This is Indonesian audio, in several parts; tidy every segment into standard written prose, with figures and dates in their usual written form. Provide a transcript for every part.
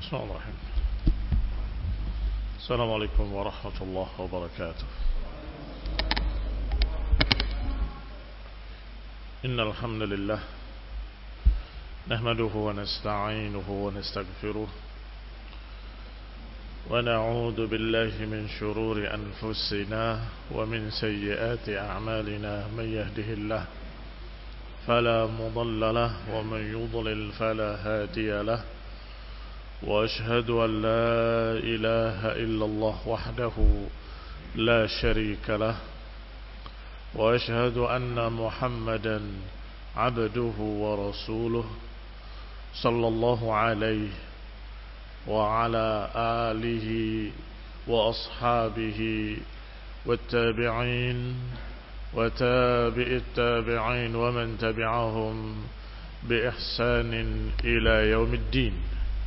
Bismillahirrahmanirrahim. Assalamualaikum warahmatullahi wabarakatuh. Innal hamdalillah nahmaduhu wa nasta'inuhu wa nastaghfiruh wa na'udzu billahi min shururi anfusina wa min sayyiati a'malina man yahdihillahu fala mudilla lahu wa man yudlil fala hadiya lahu. وأشهد أن لا إله إلا الله وحده لا شريك له وأشهد أن محمدا عبده ورسوله صلى الله عليه وعلى آله وأصحابه والتابعين وتابع التابعين ومن تبعهم بإحسان إلى يوم الدين.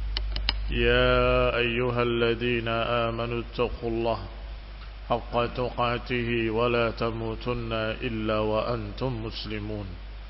يا أيها الذين آمنوا اتقوا الله حق تقاته ولا تموتن إلا وأنتم مسلمون.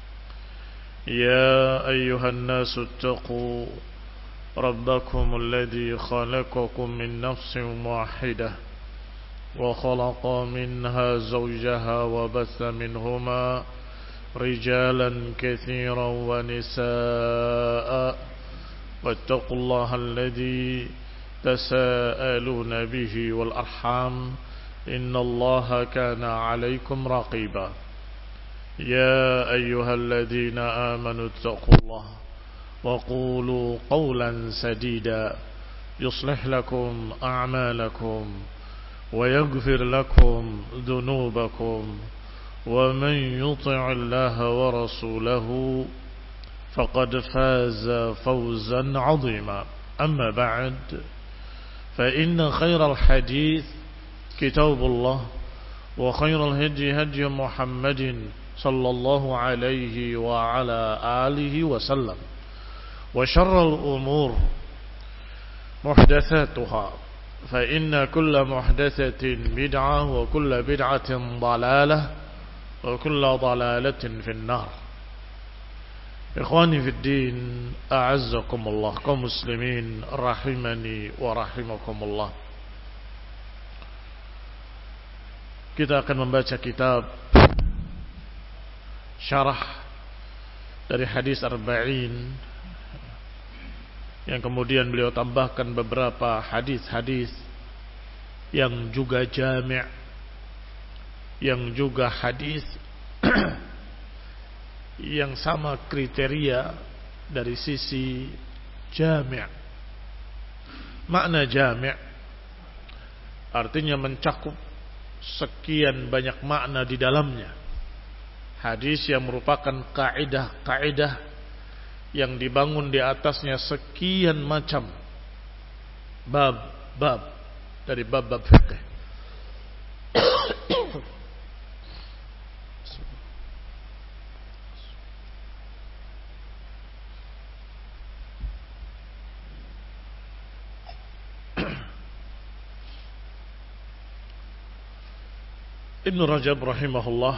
يا أيها الناس اتقوا ربكم الذي خلقكم من نفس واحدة وخلق منها زوجها وبث منهما رجالا كثيرا ونساء واتقوا الله الذي تساءلون به والأرحام إن الله كان عليكم رقيبا. يا أيها الذين آمنوا اتقوا الله وقولوا قولا سديدا يصلح لكم أعمالكم ويغفر لكم ذنوبكم ومن يطع الله ورسوله فقد فاز فوزا عظيما. أما بعد فإن خير الحديث كتاب الله وخير الهدي هدي محمد صلى الله عليه وعلى آله وسلم وشر الأمور محدثاتها فإن كل محدثة بدعة وكل بدعة ضلالة وكل ضلالة في النار. Ikhwani fid din, a'azzakumullah, kaum muslimin rahimani wa rahimakumullah. Kita akan membaca kitab syarah dari hadis arba'in yang kemudian beliau tambahkan beberapa hadis-hadis yang juga jami', yang juga hadis yang sama kriteria dari sisi jami'. Makna jami' artinya mencakup sekian banyak makna di dalamnya. Hadis yang merupakan kaidah-kaidah yang dibangun di atasnya sekian macam bab-bab dari bab-bab fikih. Ibn Rajab rahimahullah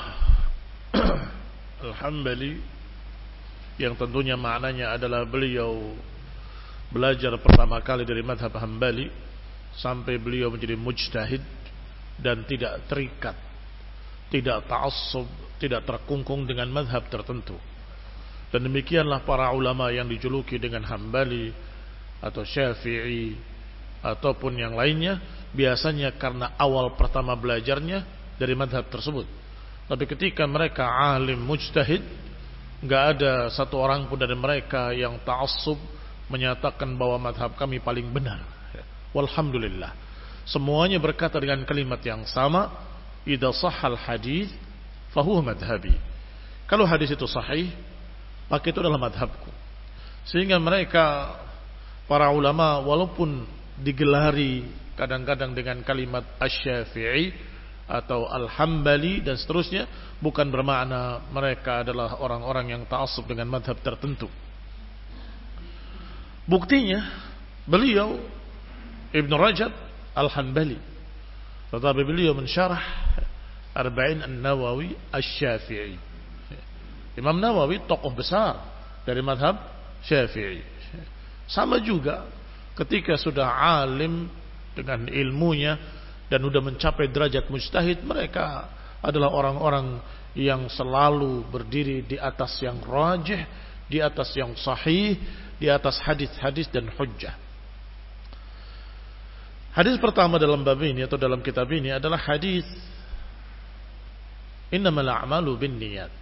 Al-Hambali, yang tentunya maknanya adalah beliau belajar pertama kali dari madhab Hambali sampai beliau menjadi mujtahid dan tidak terikat, tidak ta'assub, tidak terkungkung dengan madhab tertentu. Dan demikianlah para ulama yang dijuluki dengan Hambali atau Syafi'i ataupun yang lainnya, biasanya karena awal pertama belajarnya dari madhab tersebut. Tapi ketika mereka alim mujtahid, enggak ada satu orang pun dari mereka yang ta'assub menyatakan bahwa madhab kami paling benar. Walhamdulillah, semuanya berkata dengan kalimat yang sama, idza sahhal hadits fahuwa madhhabi. Kalau hadis itu sahih, maka itu adalah madhabku. Sehingga mereka para ulama walaupun digelari kadang-kadang dengan kalimat asy-Syafi'i atau Al-Hambali dan seterusnya, bukan bermakna mereka adalah orang-orang yang ta'assub dengan madhab tertentu. Buktinya beliau Ibn Rajab Al-Hanbali, tetapi beliau mensyarah Arba'in An-Nawawi Asy-Syafi'i. Imam Nawawi tokoh besar dari madhab Syafi'i. Sama juga Ketika sudah alim dengan ilmunya dan sudah mencapai derajat mujtahid, mereka adalah orang-orang yang selalu berdiri di atas yang rajih, di atas yang sahih, di atas hadis-hadis dan hujjah. Hadis pertama dalam bab ini atau dalam kitab ini adalah hadis innamal a'malu binniyat.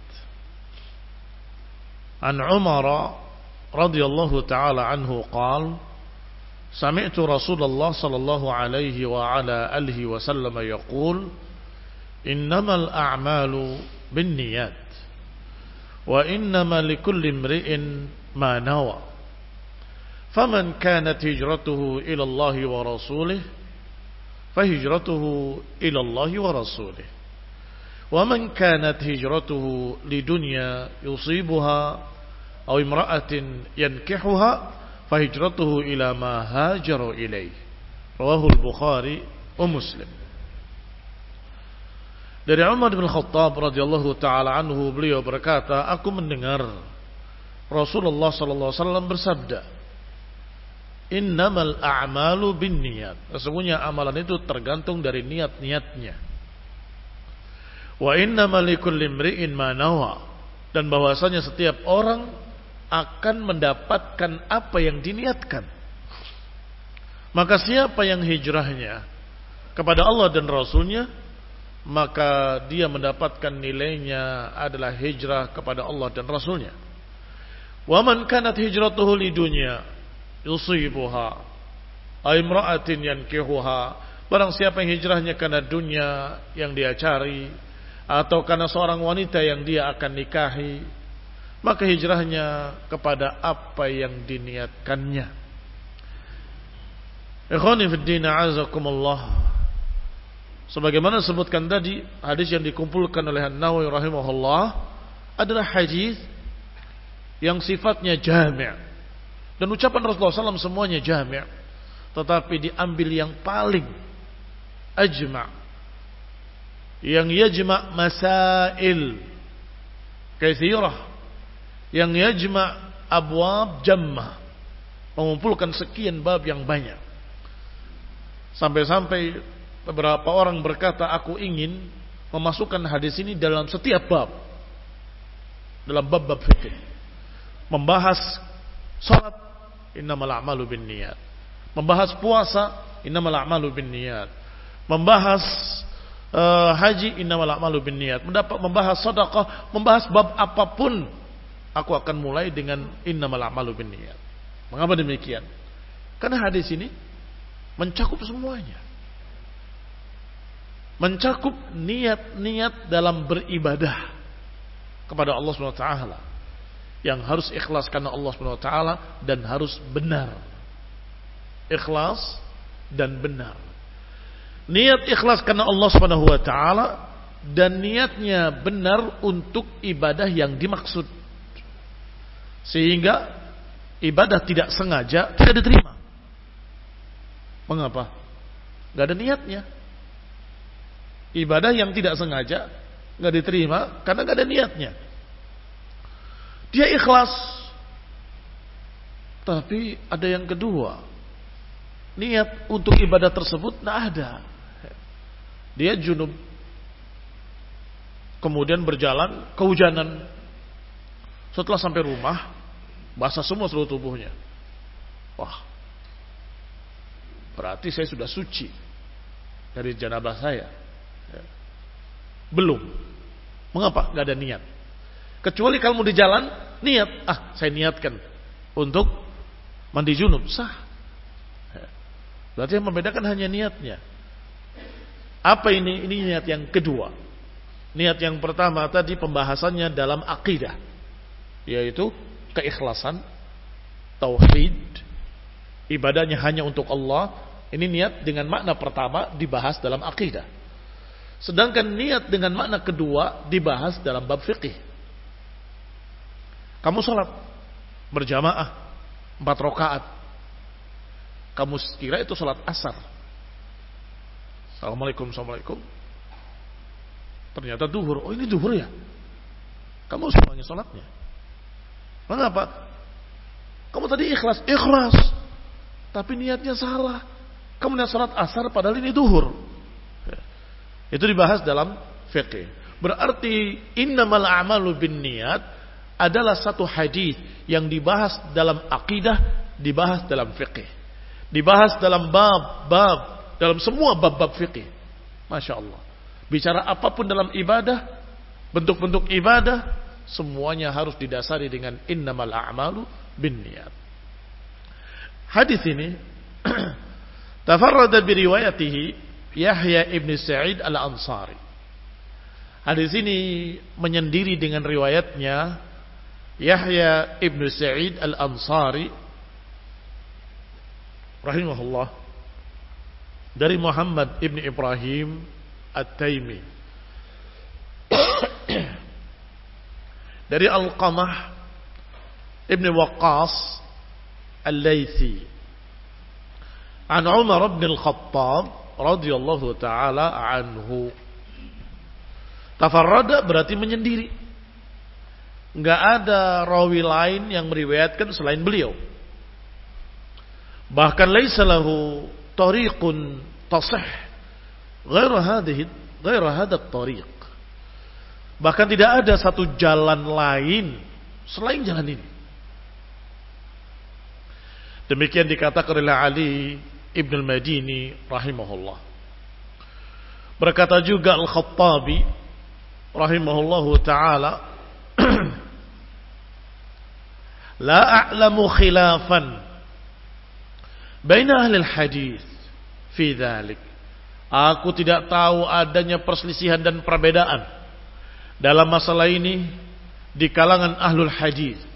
An Umar radhiyallahu ta'ala anhu qala sami'tu Rasulullah sallallahu alaihi wa ala alihi wa sallam yaqul innamal a'malu binniyat wa innama likulli imri'in ma nawa faman kanat hijratuhu ila Allah wa rasulih fahijratuhu ila Allah wa rasulih wa man kanat hijratuhu lidunya yusibuha aw imra'atin yankihuha fahijratuhu ila ma hajara ilaih. Rawahul Bukhari wa Muslim. Dari Umar bin Khattab radhiyallahu taala anhu, beliau berkata, aku mendengar Rasulullah sallallahu alaihi wasallam bersabda, innamal a'malu binniyat. Sesungguhnya amalan itu tergantung dari niat-niatnya. Wa innamal likulli imri'in ma nawa. Dan bahwasanya setiap orang akan mendapatkan apa yang diniatkan. Maka siapa yang hijrahnya kepada Allah dan Rasulnya, maka dia mendapatkan nilainya adalah hijrah kepada Allah dan Rasulnya. Wa man kanat hijratuhu lidunya yusibuha aw imra'atin yankihuha. Barang siapa yang hijrahnya karena dunia yang dia cari atau karena seorang wanita yang dia akan nikahi, maka hijrahnya kepada apa yang diniatkannya. Ikhwani fid din, a'azakumullah. Sebagaimana disebutkan tadi, hadis yang dikumpulkan oleh An-Nawawi rahimahullah adalah hadis yang sifatnya jami'. Dan ucapan Rasulullah SAW semuanya jami', tetapi diambil yang paling ajma', yang yajma' masail katsirah, yang yajma' abwab jammah, mengumpulkan sekian bab yang banyak. Sampai-sampai beberapa orang berkata, aku ingin memasukkan hadis ini dalam setiap bab, dalam bab-bab fikih. Membahas salat, innamal a'malu binniyat. Membahas puasa, innamal a'malu binniyat. Membahas haji, innamal a'malu binniyat. Membahas sedekah, membahas bab apapun, aku akan mulai dengan innamal a'malu binniyat. Mengapa demikian? Karena hadis ini mencakup semuanya. Mencakup niat-niat dalam beribadah kepada Allah SWT, yang harus ikhlas karena Allah SWT dan harus benar. Ikhlas dan benar. Niat ikhlas karena Allah SWT dan niatnya benar untuk ibadah yang dimaksud, sehingga ibadah tidak sengaja tidak diterima. Mengapa? Gak ada niatnya. Ibadah yang tidak sengaja gak diterima karena gak ada niatnya. Dia ikhlas, tapi ada yang kedua, niat untuk ibadah tersebut gak ada. Dia junub, kemudian berjalan, kehujanan. Setelah sampai rumah, basah semua seluruh tubuhnya. Wah, berarti saya sudah suci dari janabah saya. Belum. Mengapa? Gak ada niat. Kecuali kalau di jalan, niat. Saya niatkan untuk mandi junub. Sah. Berarti yang membedakan hanya niatnya. Apa ini? Ini niat yang kedua. Niat yang pertama tadi pembahasannya dalam akidah, yaitu keikhlasan, tauhid, ibadahnya hanya untuk Allah. Ini niat dengan makna pertama dibahas dalam akidah. Sedangkan niat dengan makna kedua dibahas dalam bab fikih. Kamu sholat berjamaah 4 rakaat, kamu kira itu sholat asar. Assalamualaikum, assalamualaikum. Ternyata duhur. Oh, ini duhur ya? Kamu semuanya sholatnya. Mengapa? Kamu tadi ikhlas. Ikhlas. tapi niatnya salah. Kemudian salat asar padahal ini duhur. Itu dibahas dalam fiqh. Berarti innamal a'malu binniyat adalah satu hadis yang dibahas dalam akidah, dibahas dalam fiqh, dibahas dalam bab dalam semua bab-bab fiqh. Masya Allah. Bicara apapun dalam ibadah, bentuk-bentuk ibadah, semuanya harus didasari dengan innamal a'malu binniyat. Hadis ini tafarrada biriwayatihi Yahya ibn Sa'id al-Ansari. Hadis ini menyendiri dengan riwayatnya Yahya ibn Sa'id al-Ansari rahimahullah dari Muhammad ibn Ibrahim at-Taimi dari Alqamah ibn Waqqas al-Laythi an Umar ibn al-Khattab radhiyallahu ta'ala anhu. Tafarrada berarti menyendiri, enggak ada rawi lain yang meriwayatkan selain beliau. Bahkan laisa lahu tariqun tasih ghairu hadha at-tariq. Bahkan tidak ada satu jalan lain selain jalan ini. Demikian dikatakan oleh Ali Ibn al-Madini rahimahullah. Berkata juga Al-Khattabi rahimahullahu ta'ala, la a'lamu khilafan baina ahli al-hadith fi dhalik. Aku tidak tahu adanya perselisihan dan perbedaan dalam masalah ini di kalangan ahlul hadith.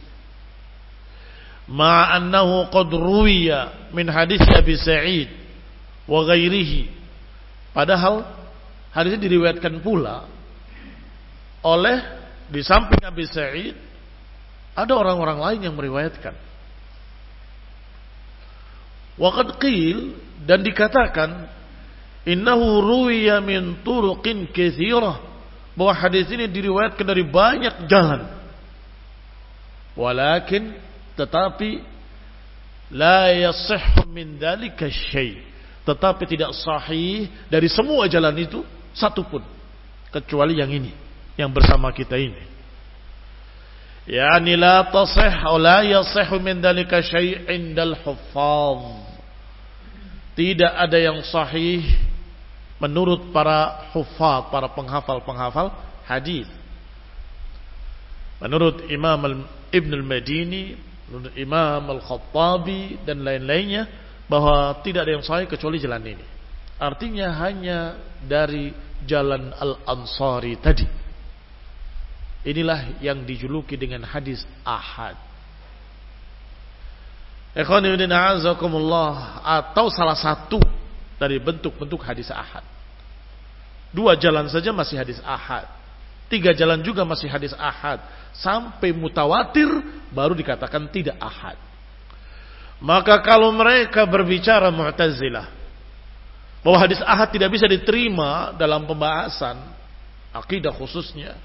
Ma'annahu qad ruwiya min hadis Abi Sa'id wa ghairihi. Padahal hadis ini diriwayatkan pula oleh, di samping Abi Sa'id, ada orang-orang lain yang meriwayatkan. Wa qad qil, dan dikatakan innahu ruwiya min turuqin katsirah, bahwa hadis ini diriwayatkan dari banyak jalan. Walakin, tetapi la yasihhu min dzalika syai', tetapi tidak sahih dari semua jalan itu satu pun, kecuali yang ini, yang bersama kita ini. Yani la tasih la yasihhu min dzalika syai' indal huffaz. Tidak ada yang sahih menurut para huffaz, para penghafal-penghafal hadis. Menurut Imam Ibn al-Madini, Imam Al-Khattabi dan lain-lainnya, bahwa tidak ada yang sahih kecuali jalan ini. Artinya hanya dari jalan Al-Ansari tadi. Inilah yang dijuluki dengan hadis ahad. Ikhwani fillah azakumullah, atau salah satu dari bentuk-bentuk hadis ahad. 2 jalan saja masih hadis ahad. 3 jalan juga masih hadis ahad. Sampai mutawatir baru dikatakan tidak ahad. Maka kalau mereka berbicara Mu'tazilah bahwa hadis ahad tidak bisa diterima dalam pembahasan akidah khususnya,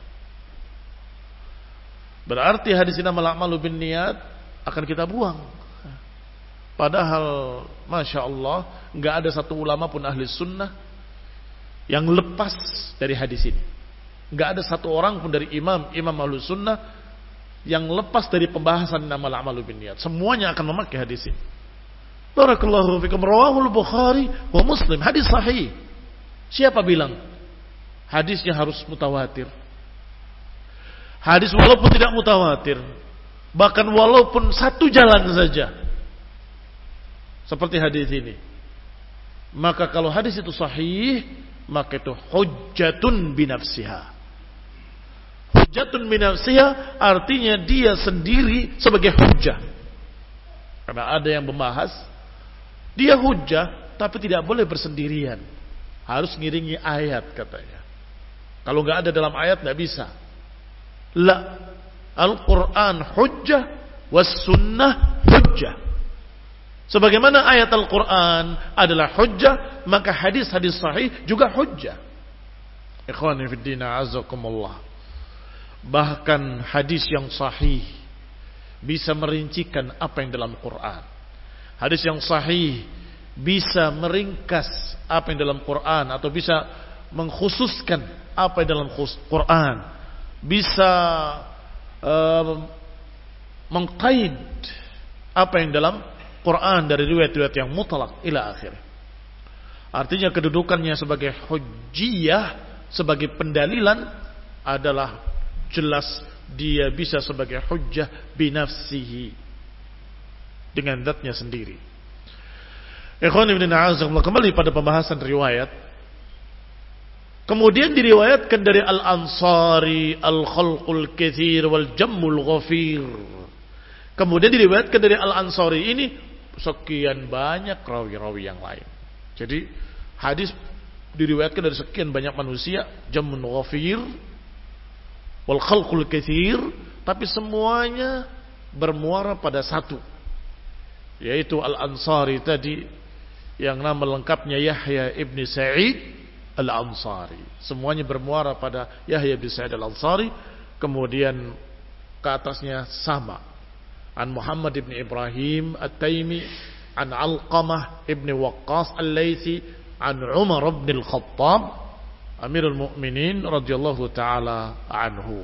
berarti hadis innamal a'malu binniyat akan kita buang. Padahal Masya Allah, enggak ada satu ulama pun ahli sunnah yang lepas dari hadis ini. Enggak ada satu orang pun dari imam ahlus sunnah yang lepas dari pembahasan innamal a'malu binniyat. Semuanya akan memakai hadis ini. Barakallahu fikum. Rawahul Bukhari wa Muslim. Hadis sahih. Siapa bilang hadisnya harus mutawatir? Hadis walaupun tidak mutawatir, bahkan walaupun satu jalan saja, seperti hadis ini, maka kalau hadis itu sahih, maka itu hujjatun binafsiha. Hujjatun binafsiha artinya dia sendiri sebagai hujjah. Karena ada yang membahas dia hujjah, tapi tidak boleh bersendirian, harus ngiringi ayat katanya. Kalau nggak ada dalam ayat nggak bisa. La, Al-Quran hujjah, was sunnah hujjah. Sebagaimana ayat Al-Quran adalah hujjah, maka hadis-hadis sahih juga hujjah. Ikhwani fiddina azakumullah. Bahkan hadis yang sahih bisa merincikan apa yang dalam Quran. Hadis yang sahih bisa meringkas apa yang dalam Quran atau bisa mengkhususkan apa yang dalam Quran, bisa mengqaid apa yang dalam Quran dari riwayat-riwayat yang mutlak ila akhir. Artinya kedudukannya sebagai hujjiyah, sebagai pendalilan adalah jelas dia bisa sebagai hujjah binafsihi, dengan zatnya sendiri. Ikhwan ibn a'azakumullah, kembali pada pembahasan riwayat. Kemudian diriwayatkan dari Al-Ansari, Al-Khalqul Katsir wal Jammul Ghafir. Kemudian diriwayatkan dari Al-Ansari ini sekian banyak rawi-rawi yang lain. Jadi hadis diriwayatkan dari sekian banyak manusia, Jammul Ghafir wal Khalqul Katsir, tapi semuanya bermuara pada satu, yaitu Al-Ansari tadi, yang nama lengkapnya Yahya ibn Sa'id Al-Ansari. Semuanya bermuara pada Yahya ibn Sa'id Al-Ansari. Kemudian ke atasnya sama, an Muhammad ibn Ibrahim At-Taimi, an Alqamah ibn Waqqas Al-Laythi, an Umar ibn Al-Khattab Amirul Mu'minin radhiyallahu ta'ala anhu.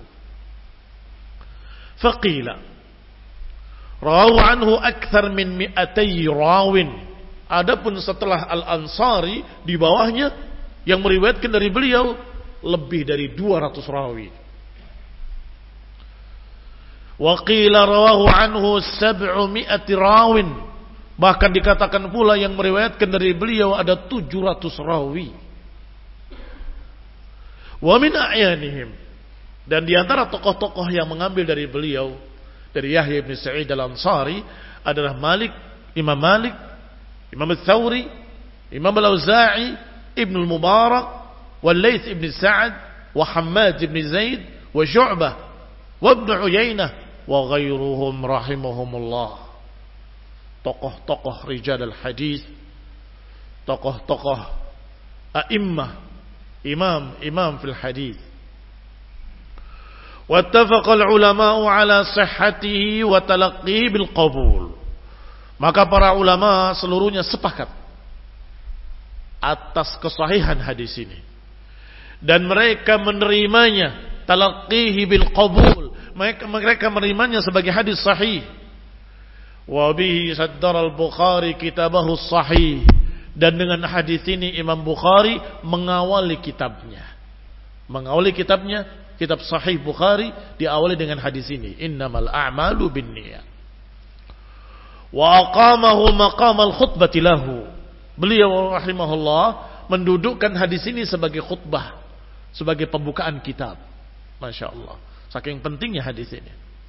Faqila rawu anhu akthar min 200 rawin. Adapun setelah Al-Ansari, di bawahnya yang meriwayatkan dari beliau lebih dari 200 rawi. Wa qila rawahu anhu 700 rawin. Bahkan dikatakan pula yang meriwayatkan dari beliau ada 700 rawi. Wa min a'yanihim, dan di antara tokoh-tokoh yang mengambil dari beliau, dari Yahya bin Sa'id Al-Ansari, adalah Imam Malik, Imam Al-Thawri, Imam Al-Auza'i, Ibn Al-Mubarak, wal Layth ibn Sa'ad, wa Hammad ibn Zaid, wa Syu'bah, wa Ibn Uyainah, wa ghairuhum rahimahumullah. Tokoh-tokoh rijal al-hadis, tokoh-tokoh a'immah, imam fil hadis. Wattafaqa al-ulama'u ala sihhatihi wa talaqqihi bil qabul. Maka para ulama seluruhnya sepakat atas kesahihan hadis ini, dan mereka menerimanya, talaqqihi bil qabul, mereka menerimanya sebagai hadis sahih. Wa bihi saddara al-Bukhari kitabahu sahih, dan dengan hadis ini Imam Bukhari mengawali kitabnya, kitab Sahih Bukhari diawali dengan hadis ini, innamal a'malu binniyat. Wa aqamahu maqam al-khutbati lahu. Beliau rahimahullah mendudukkan hadis ini sebagai khutbah, sebagai pembukaan kitab. Masya Allah, saking pentingnya hadis ini.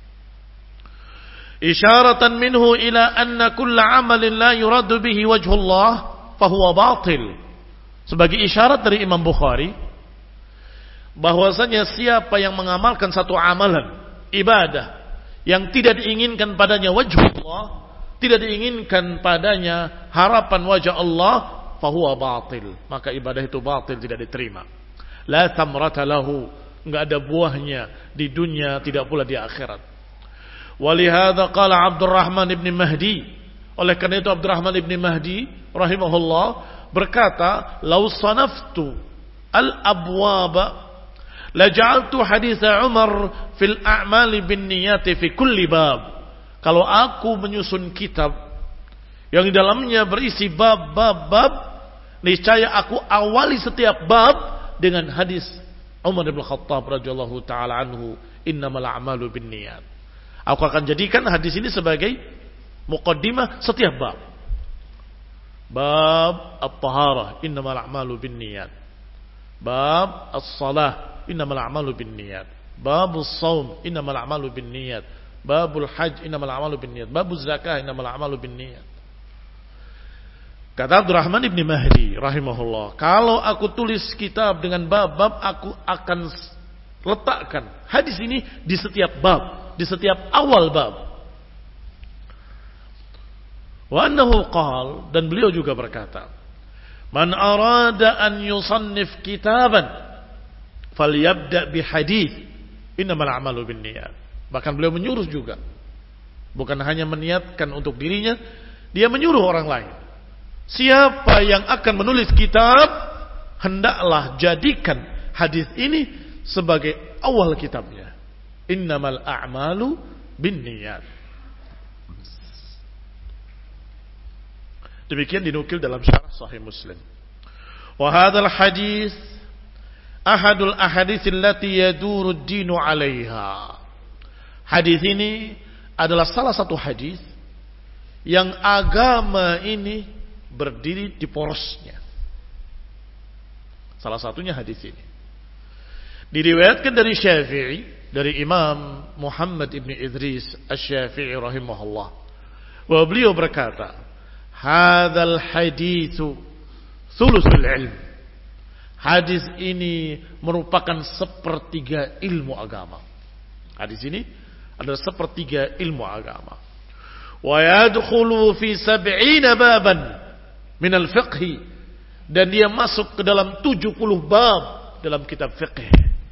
Isyaratan minhu ila anna kulla amalin la yuradu bihi wajhullah fahuwa batil. Sebagai isyarat dari Imam Bukhari bahwasanya siapa yang mengamalkan satu amalan ibadah yang tidak diinginkan padanya wajhullah, tidak diinginkan padanya harapan wajah Allah, fahuwa batil, maka ibadah itu batil, tidak diterima. La thamrata lahu, enggak ada buahnya di dunia, tidak pula di akhirat. Walihada qala Abdurrahman ibn Mahdi, oleh karena itu Abdurrahman ibn Mahdi rahimahullah berkata, "Lau sanaftu al-abwaba la ja'altu hadits Umar fil a'mali binniyati fi kulli bab." Kalau aku menyusun kitab yang di dalamnya berisi bab-bab, niscaya aku awali setiap bab dengan hadis Umar bin Khattab radhiyallahu taala anhu, innamal a'malu binniyat. Aku akan jadikan hadis ini sebagai muqaddimah setiap bab. Bab at-taharah, innamal a'malu binniyat. Bab as-salah, innamal a'malu binniyat. Bab as-shaum, innamal a'malu binniyat. Babul hajj, innamal a'malu binniyat. Babuz zakah, innamal a'malu binniyat. Kata Abdurrahman ibn Mahdi rahimahullah, kalau aku tulis kitab dengan bab-bab, aku akan letakkan hadis ini di setiap bab, di setiap awal bab. Wa annahu qala, dan beliau juga berkata, man arada an yusannif kitaban falyabda bi hadits innamal a'malu binniyat. Bahkan beliau menyuruh juga, bukan hanya meniatkan untuk dirinya, Dia menyuruh orang lain. Siapa yang akan menulis kitab, hendaklah jadikan hadis ini sebagai awal kitabnya. Innamal a'malu binniyat. Demikian dinukil dalam syarah Sahih Muslim. Wa hadzal hadis ahadul ahadits allati yaduru ad-dinu 'alaiha. Hadis ini adalah salah satu hadis yang agama ini berdiri di porosnya. Salah satunya hadis ini. Diriwayatkan dari Syafi'i, dari Imam Muhammad ibn Idris Asy-Syafi'i rahimahullah. Bahwa beliau berkata, "Hadzal haditsu thuluthul ilm." Hadis ini merupakan sepertiga ilmu agama. Hadis ini adalah sepertiga ilmu agama. Wa yadkhulu fi 70 baban min al-fiqh, dan dia masuk ke dalam 70 bab dalam kitab fiqh.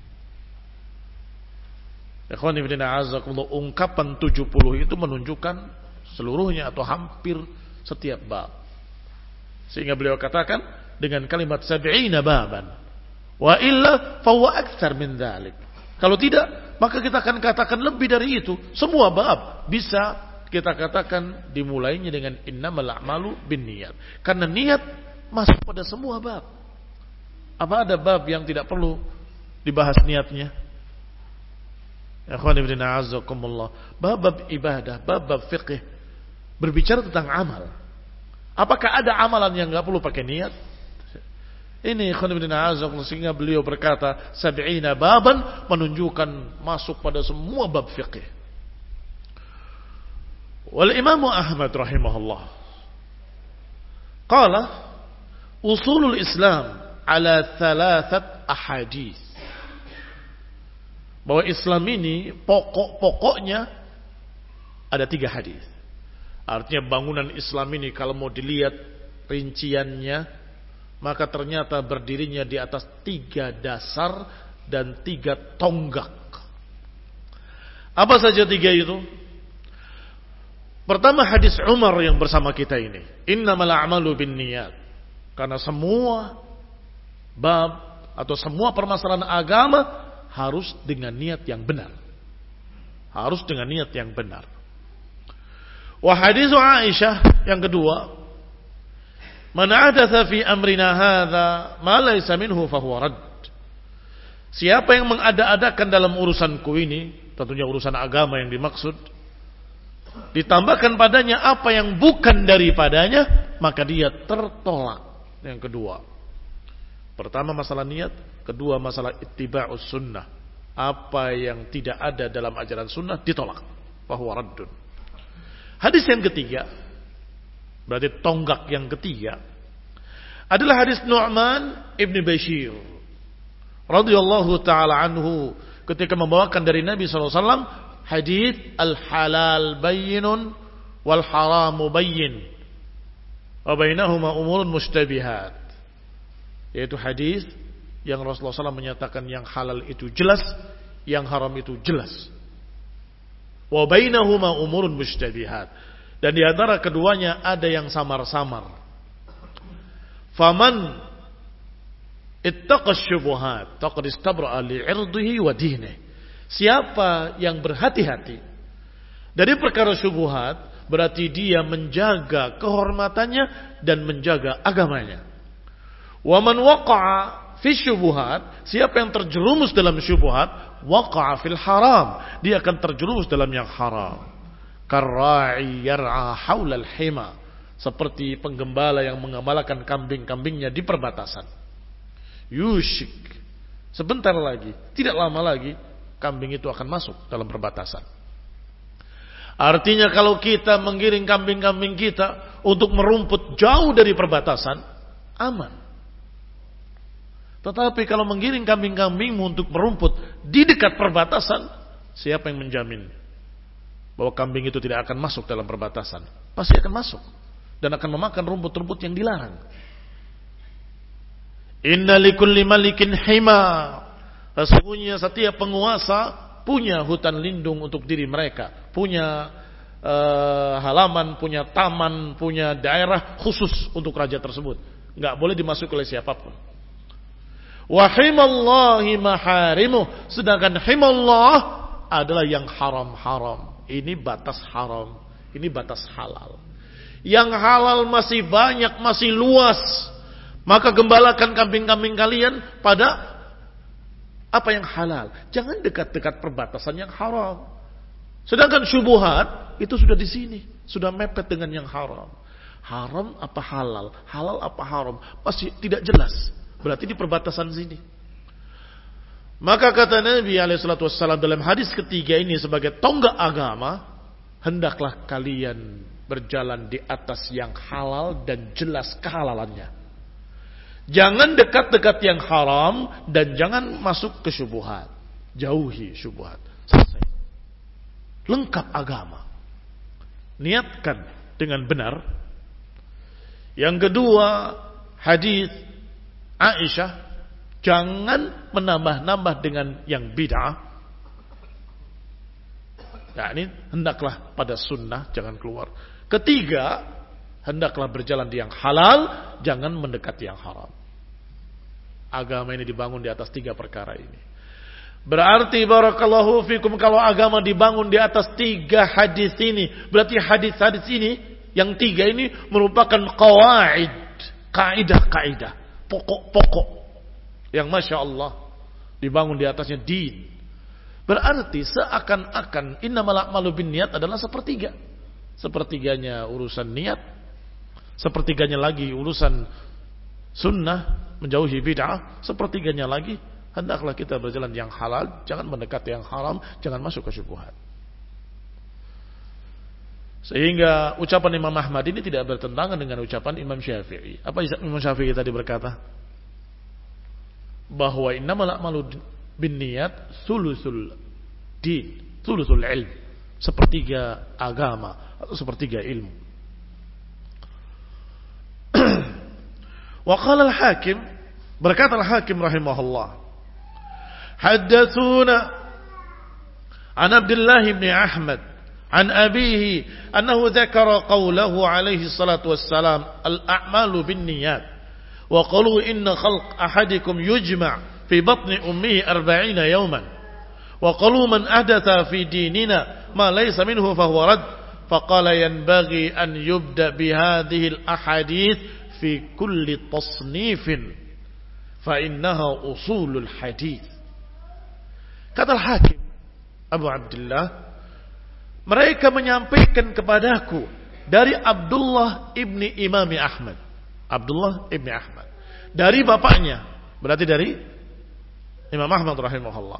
Ikhwan fillah a'azzakumullah, ungkapan 70 itu menunjukkan seluruhnya atau hampir setiap bab. Sehingga beliau katakan dengan kalimat 70 baban. Wa illa fa huwa aktsar min dzalik. Kalau tidak, maka kita akan katakan lebih dari itu. Semua bab bisa kita katakan dimulainya dengan innamal a'malu binniyat. Karena niat masuk pada semua bab. Apa ada bab yang tidak perlu dibahas niatnya? Ikhwan ibn a'azzakumullah, bab ibadah, bab fiqh berbicara tentang amal. Apakah ada amalan yang enggak perlu pakai niat? Ini ikhwan ibn a'azzakumullah, sehingga beliau berkata 70 baban menunjukkan masuk pada semua bab fiqh. Wal Imam Ahmad rahimahullah qala usulul Islam ala thalathat ahadits. Bahwa Islam ini pokok-pokoknya ada 3 hadis. Artinya bangunan Islam ini kalau mau dilihat rinciannya, maka ternyata berdirinya di atas 3 dasar dan 3 tonggak. Apa saja 3 itu? Pertama, hadis Umar yang bersama kita ini, innamal a'malu binniyat. Karena semua bab atau semua permasalahan agama harus dengan niat yang benar. Harus dengan niat yang benar. Wa hadisu Aisyah yang kedua, man adatha fi amrina hadza ma laysa minhu fa huwa rad. Siapa yang mengada-adakan dalam urusanku ini, tentunya urusan agama yang dimaksud, ditambahkan padanya apa yang bukan daripadanya, maka dia tertolak. Yang kedua, pertama masalah niat, kedua masalah ittiba'us sunnah. Apa yang tidak ada dalam ajaran sunnah ditolak. Fahuwa raddun. Hadis yang ketiga, berarti tonggak yang ketiga, adalah hadis Nu'man ibn Bashir radhiyallahu ta'ala anhu, ketika membawakan dari Nabi SAW hadis al-halal bayyinun wal haramu bayyin wa bainahuma umurun mushtabihat. Yaitu hadis yang Rasulullah SAW menyatakan yang halal itu jelas, yang haram itu jelas. Wa bainahuma umurun mushtabihat. Dan di antara keduanya ada yang samar-samar. Faman ittaqa syubuhat faqad istabra'a li'irdihi wa dinihi. Siapa yang berhati-hati dari perkara syubhat, berarti dia menjaga kehormatannya dan menjaga agamanya. Wa man waqa'a fi syubhat, siapa yang terjerumus dalam syubhat, waqa'a fil haram, dia akan terjerumus dalam yang haram. Karra'i yar'a haulal hima, seperti penggembala yang mengembalakan kambing-kambingnya di perbatasan. Yushik, sebentar lagi, tidak lama lagi, kambing itu akan masuk dalam perbatasan. Artinya kalau kita menggiring kambing-kambing kita untuk merumput jauh dari perbatasan, aman. Tetapi kalau menggiring kambing-kambingmu untuk merumput di dekat perbatasan, siapa yang menjamin bahwa kambing itu tidak akan masuk dalam perbatasan? Pasti akan masuk dan akan memakan rumput-rumput yang dilarang. Inna likulli malikin hima. Sesungguhnya setiap penguasa punya hutan lindung untuk diri mereka, punya halaman, punya taman, punya daerah khusus untuk raja tersebut. Enggak boleh dimasuki oleh siapapun. Wa himallahi maharimuh, sedangkan himallah adalah yang haram-haram. Ini batas haram, ini batas halal. Yang halal masih banyak, masih luas. Maka gembalakan kambing-kambing kalian pada apa yang halal. Jangan dekat-dekat perbatasan yang haram. Sedangkan syubhat itu sudah di sini, sudah mepet dengan yang haram. Haram apa halal? Halal apa haram? Masih tidak jelas. Berarti di perbatasan sini. Maka kata Nabi SAW dalam hadis ketiga ini sebagai tonggak agama, hendaklah kalian berjalan di atas yang halal dan jelas kehalalannya. Jangan dekat-dekat yang haram dan jangan masuk ke syubhat. Jauhi syubhat. Selesai. Lengkap agama. Niatkan dengan benar. Yang kedua, hadis Aisyah, jangan menambah-nambah dengan yang bid'ah. Nah, ini hendaklah pada sunnah, jangan keluar. Ketiga, hendaklah berjalan di yang halal, jangan mendekati yang haram. Agama ini dibangun di atas 3 perkara ini. Berarti barakallahu fikum, kalau agama dibangun di atas 3 hadis ini, berarti hadis-hadis ini yang 3 ini merupakan qawaid, kaidah-kaidah, pokok-pokok yang masya Allah dibangun di atasnya din. Berarti seakan-akan innamal a'malu binniyat adalah sepertiga. Sepertiganya urusan niat, sepertiganya lagi urusan sunnah, menjauhi bid'ah, sepertiganya lagi hendaklah kita berjalan yang halal, jangan mendekati yang haram, jangan masuk ke syubhat. Sehingga ucapan Imam Ahmad ini tidak bertentangan dengan ucapan Imam Syafi'i. Apa Imam Syafi'i tadi berkata? Bahwa innamal a'malu binniyat thuluthul din, thuluthul ilm, sepertiga agama atau sepertiga ilmu. Wa qala al-Hakim, berkata al-Hakim rahimahullah, haddatsuna an Abdullah bin Ahmad an abihi annahu dzakara qawlahu alaihi salatu wassalam al-a'malu binniyat wa qalu inna khalq ahadikum yujma' fi batni ummihi 40 yawman wa qalu man ahdatha fi dinina ma laysa minhu fa huwa rad faqala yanbaghi an yubda bi hadhihi al-ahadith fi kulli tasnifin fa innaha usulul hadith. Kata Hakim Abu Abdullah, mereka menyampaikan kepadaku dari Abdullah ibni Imami Ahmad. Abdullah ibni Ahmad, dari bapaknya, berarti dari Imam Ahmad rahimahullah.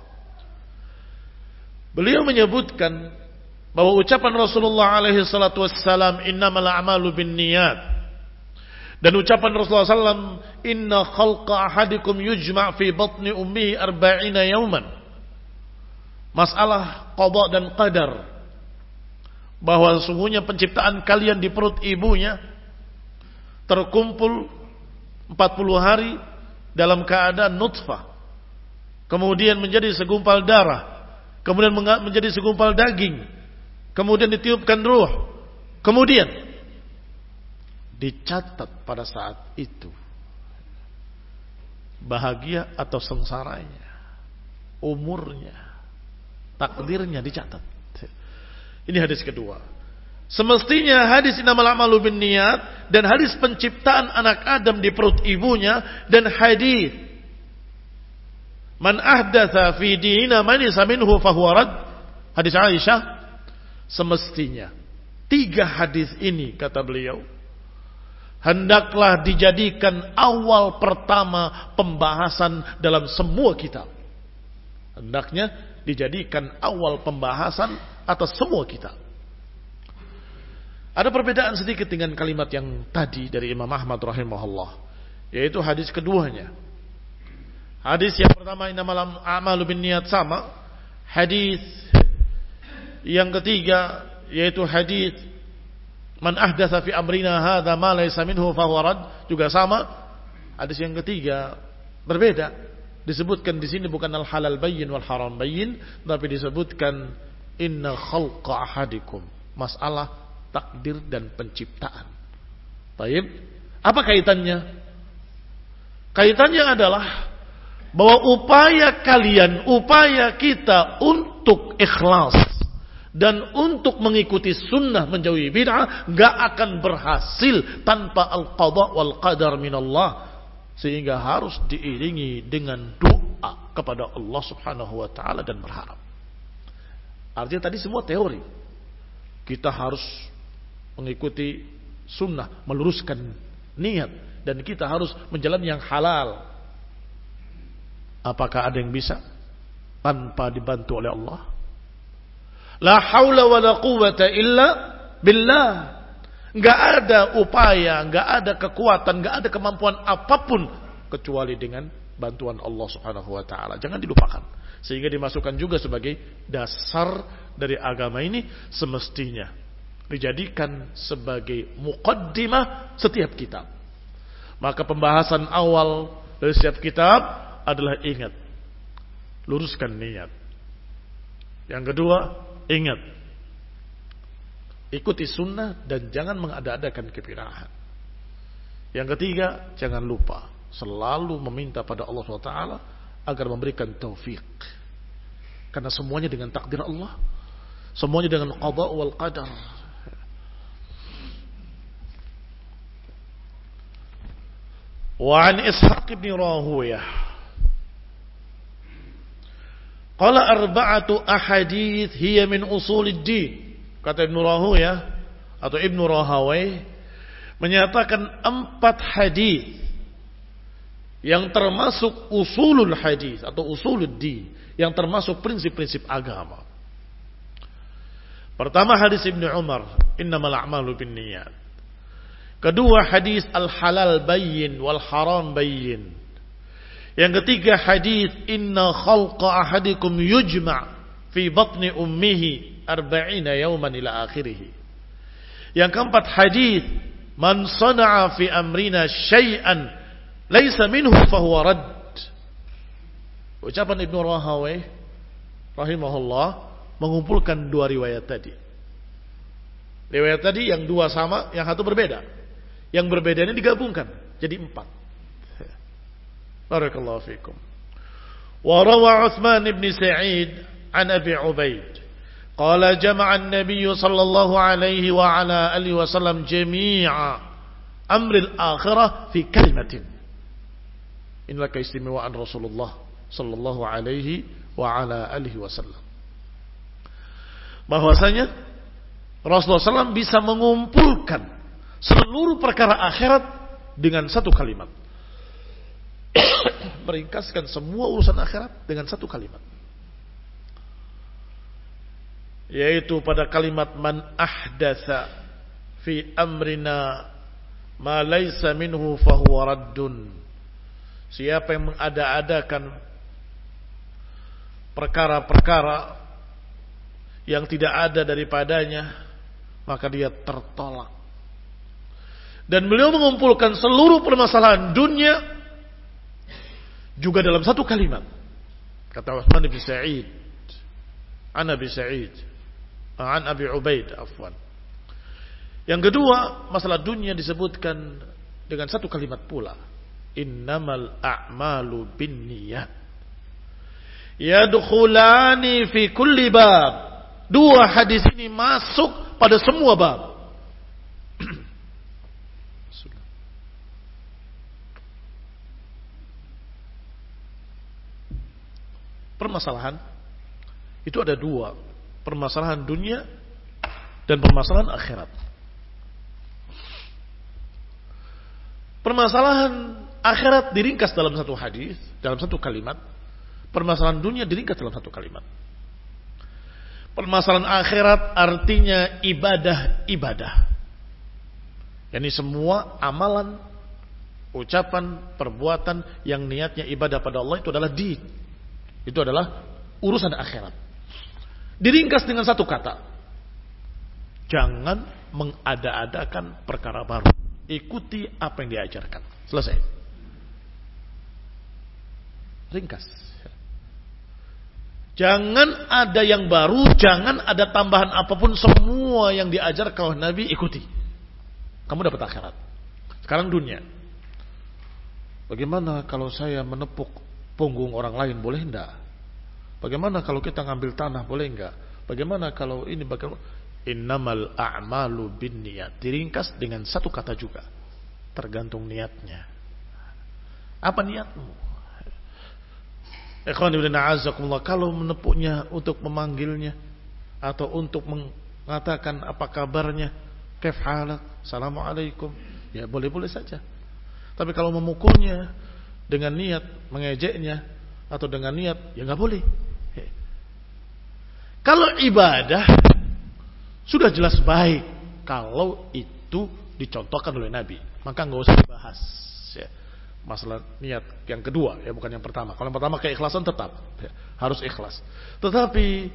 Beliau menyebutkan bahwa ucapan Rasulullah alaihi salatu wassalam innamal a'malu binniyat, dan ucapan Rasulullah sallam inna khalqa ahadikum yujma' fi batni ummihi 40 yawman, masalah qada dan qadar, bahwa sesungguhnya penciptaan kalian di perut ibunya terkumpul 40 hari dalam keadaan nutfah, kemudian menjadi segumpal darah, kemudian menjadi segumpal daging, kemudian ditiupkan ruh, kemudian dicatat pada saat itu bahagia atau sengsaranya, umurnya, takdirnya dicatat. Ini hadis kedua. Semestinya hadis innamal a'malu binniyat dan hadis penciptaan anak Adam di perut ibunya dan hadis man ahdatsa fi dinina ma laysa minhu fa huwa rad, hadis Aisyah, semestinya 3 hadis ini kata beliau hendaklah dijadikan awal pertama pembahasan dalam semua kitab. Hendaknya dijadikan awal pembahasan atas semua kitab. Ada perbedaan sedikit dengan kalimat yang tadi dari Imam Ahmad rahimahullah, yaitu hadis keduanya. Hadis yang pertama innamal a'malu binniyat sama. Hadis yang ketiga yaitu hadis man ahdatsa fi amrina hadza ma laysa minhu fa huwa rad juga sama. Hadis yang ketiga berbeda. Disebutkan di sini bukan al-halal bayyin wal haram bayyin, tapi disebutkan inna khalqa ahadikum, masalah takdir dan penciptaan. Baik, apa kaitannya? Kaitannya adalah bahwa upaya kita untuk ikhlas dan untuk mengikuti sunnah menjauhi bid'ah gak akan berhasil tanpa al-qada wal qadar minallah, sehingga harus diiringi dengan doa kepada Allah Subhanahu wa taala dan berharap. Artinya tadi semua teori. Kita harus mengikuti sunnah, meluruskan niat, dan kita harus menjalani yang halal. Apakah ada yang bisa tanpa dibantu oleh Allah? La haula wa la quwwata illa billah. Enggak ada upaya, enggak ada kekuatan, enggak ada kemampuan apapun kecuali dengan bantuan Allah Subhanahu wa taala. Jangan dilupakan. Sehingga dimasukkan juga sebagai dasar dari agama ini, semestinya dijadikan sebagai muqaddimah setiap kitab. Maka pembahasan awal dari setiap kitab adalah ingat, luruskan niat. Yang kedua, ingat, ikuti sunnah dan jangan mengada-adakan kebid'ahan. Yang ketiga, jangan lupa selalu meminta pada Allah SWT agar memberikan taufik. Karena semuanya dengan takdir Allah, semuanya dengan qada wal qadar. Wa an Ishaq bin Rahuyah qala arba'atu ahadits hiya min usulid-din. Kata Ibnu Rahuyah atau Ibnu Rahawai menyatakan 4 hadis yang termasuk usulul hadis atau usuluddin, yang termasuk prinsip-prinsip agama. Pertama, hadis Ibnu Umar, innamal a'malu binniyat. Kedua, hadis al-halal bayyin wal haram bayyin. Yang ketiga, hadis inna khalqa ahadikum yujma' fi batni ummihi 40 yawman ila akhirih. Yang keempat, hadis man sana'a fi amrina syai'an laisa minhu fahuwa rad. Ucapan Ibnu Rahawai rahimahullah mengumpulkan 2 riwayat tadi. Riwayat tadi yang 2 sama, yang 1 berbeda. Yang berbeda ini digabungkan jadi 4. Barakallahu fikum. Wa rawa Utsman ibn Sa'id an Abi Ubaid qala jama'a an-nabiy sallallahu alaihi wa ala alihi wasallam jami'a amri al-akhirah fi kalimatin. Inilah keistimewaan Rasulullah sallallahu alaihi wa ala alihi wasallam. Bahwasanya Rasulullah SAW bisa mengumpulkan seluruh perkara akhirat dengan 1 kalimat. Meringkaskan semua urusan akhirat dengan 1 kalimat. Yaitu pada kalimat man ahdatsa fi amrina ma laysa minhu fahuwa raddun. Siapa yang mengada-adakan perkara-perkara yang tidak ada daripadanya, maka dia tertolak. Dan beliau mengumpulkan seluruh permasalahan dunia juga dalam 1 kalimat. Kata Utsman bin Sa'id an Abi Sa'id an Abi Ubaid afwan. Yang kedua, masalah dunia disebutkan dengan 1 kalimat pula. Innamal a'malu binniyat. Yadkhulani fi kulli bab. 2 hadis ini masuk pada semua bab. Permasalahan itu ada 2, permasalahan dunia dan permasalahan akhirat. Permasalahan akhirat diringkas dalam 1 hadis, dalam 1 kalimat. Permasalahan dunia diringkas dalam 1 kalimat. Permasalahan akhirat artinya ibadah-ibadah. Yani semua amalan, ucapan, perbuatan yang niatnya ibadah pada Allah itu adalah din. Itu adalah urusan akhirat. Diringkas dengan 1 kata. Jangan mengada-adakan perkara baru. Ikuti apa yang diajarkan. Selesai. Ringkas. Jangan ada yang baru, jangan ada tambahan apapun, semua yang diajar oleh Nabi ikuti. Kamu dapat akhirat. Sekarang dunia. Bagaimana kalau saya menepuk punggung orang lain, boleh enggak? Bagaimana kalau kita ngambil tanah, boleh enggak? Bagaimana kalau ini, bagaimana? Innamal a'malu binniyat. Diringkas dengan satu kata juga. Tergantung niatnya. Apa niatmu? Ikhwan ibn a'azakumullah, kalau menepuknya untuk memanggilnya atau untuk mengatakan apa kabarnya, kaif halak, assalamualaikum, ya boleh-boleh saja. Tapi kalau memukulnya dengan niat mengejeknya atau dengan niat, ya nggak boleh. Kalau ibadah sudah jelas baik kalau itu dicontohkan oleh Nabi, maka nggak usah dibahas. Ya. Masalah niat yang kedua, ya bukan yang pertama. Kalau yang pertama keikhlasan tetap ya, harus ikhlas. Tetapi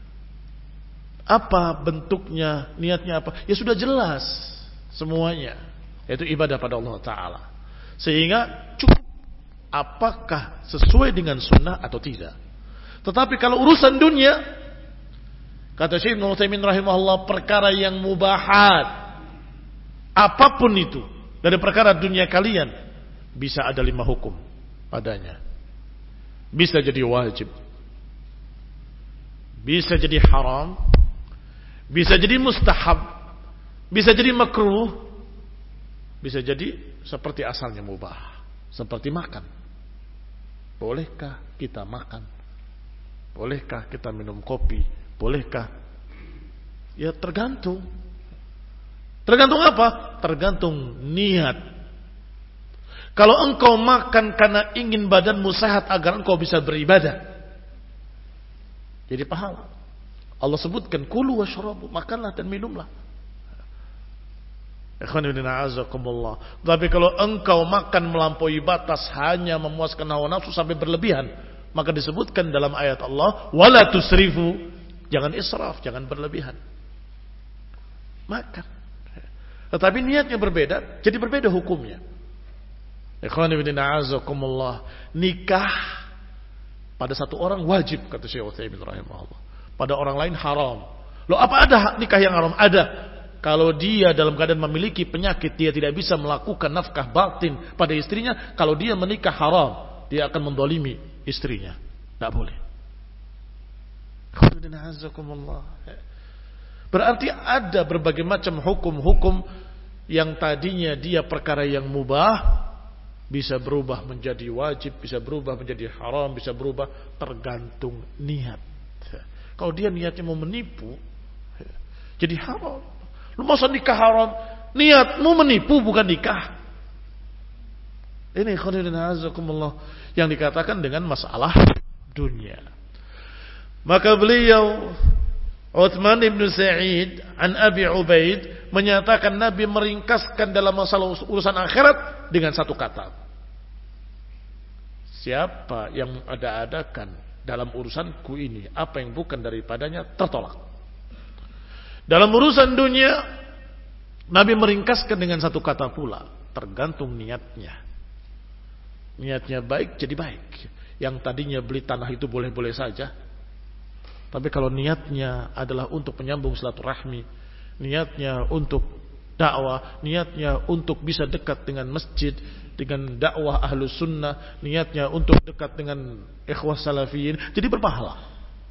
apa bentuknya, niatnya apa? Ya sudah jelas semuanya. Yaitu ibadah pada Allah Ta'ala. Sehingga cukup apakah sesuai dengan sunnah atau tidak. Tetapi kalau urusan dunia, kata Syekh Ibnu Utsaimin rahimahullah, perkara yang mubahat, apapun itu dari perkara dunia kalian, bisa ada 5 hukum padanya. Bisa jadi wajib, bisa jadi haram, bisa jadi mustahab, bisa jadi makruh, bisa jadi seperti asalnya mubah. Seperti makan. Bolehkah kita makan? Bolehkah kita minum kopi? Bolehkah? Ya tergantung. Tergantung apa? Tergantung niat. Kalau engkau makan karena ingin badanmu sehat agar engkau bisa beribadah, jadi pahala. Allah sebutkan kulu washrabu, makanlah dan minumlah. Tapi kalau engkau makan melampaui batas, hanya memuaskan hawa nafsu sampai berlebihan, maka disebutkan dalam ayat Allah, wala tusrifu, jangan israf, jangan berlebihan. Makan. Tetapi niatnya berbeda, jadi berbeda hukumnya. Ikhwan ibn a'azakumullah, nikah pada satu orang wajib, kata Syekh Utsaimin rahimahullah. Pada orang lain haram. Loh, apa ada nikah yang haram? Ada. Kalau dia dalam keadaan memiliki penyakit, dia tidak bisa melakukan nafkah batin pada istrinya. Kalau dia menikah haram, dia akan mendolimi istrinya. Tidak boleh. Ikhwan ibn a'azakumullah. Berarti ada berbagai macam hukum-hukum yang tadinya dia perkara yang mubah, bisa berubah menjadi wajib, bisa berubah menjadi haram, bisa berubah tergantung niat. Kalau dia niatnya mau menipu, jadi haram. Lu masa nikah haram? Niatmu menipu, bukan nikah. Ini yang dikatakan dengan masalah dunia. Maka beliau Uthman ibn Sa'id an Abi Ubaid menyatakan Nabi meringkaskan dalam masalah urusan akhirat dengan satu kata. Siapa yang ada-adakan dalam urusanku ini apa yang bukan daripadanya, tertolak. Dalam urusan dunia, Nabi meringkaskan dengan satu kata pula, tergantung niatnya. Niatnya baik, jadi baik. Yang tadinya beli tanah itu boleh-boleh saja. Tapi kalau niatnya adalah untuk menyambung silaturahmi, niatnya untuk dakwah, niatnya untuk bisa dekat dengan masjid, dengan dakwah ahlus sunnah, niatnya untuk dekat dengan ikhwah salafiyin, jadi berpahala.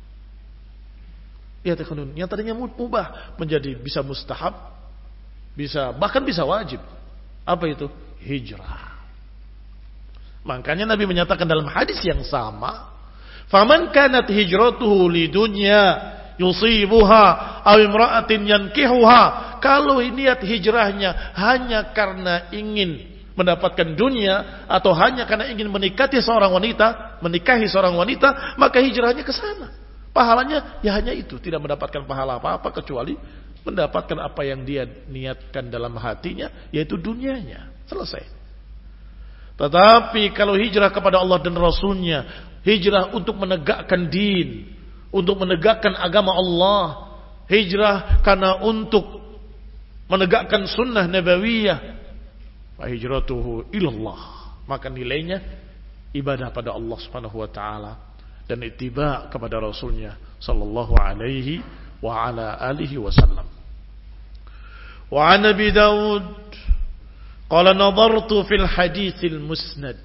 Ya tekhunun, yang tadinya mubah menjadi bisa mustahab, bisa bahkan bisa wajib. Apa itu? Hijrah. Makanya Nabi menyatakan dalam hadis yang sama, faman kanat hijratuhu lidunya yusibuha aw imra'atin yankihuha. Kalau niat hijrahnya hanya karena ingin mendapatkan dunia atau hanya karena ingin menikahi seorang wanita, maka hijrahnya ke sana. Pahalanya ya hanya itu, tidak mendapatkan pahala apa-apa kecuali mendapatkan apa yang dia niatkan dalam hatinya, yaitu dunianya. Selesai. Tetapi kalau hijrah kepada Allah dan Rasulnya, hijrah untuk menegakkan din, untuk menegakkan agama Allah, hijrah karena untuk menegakkan sunnah nabawiyah, fa hijratuhu ilallah, maka nilainya ibadah pada Allah Subhanahu wa taala. dan ittiba kepada Rasulnya sallallahu alaihi wa ala alihi wasallam. Wa an Abi Dawud qala nadartu fil haditsil musnad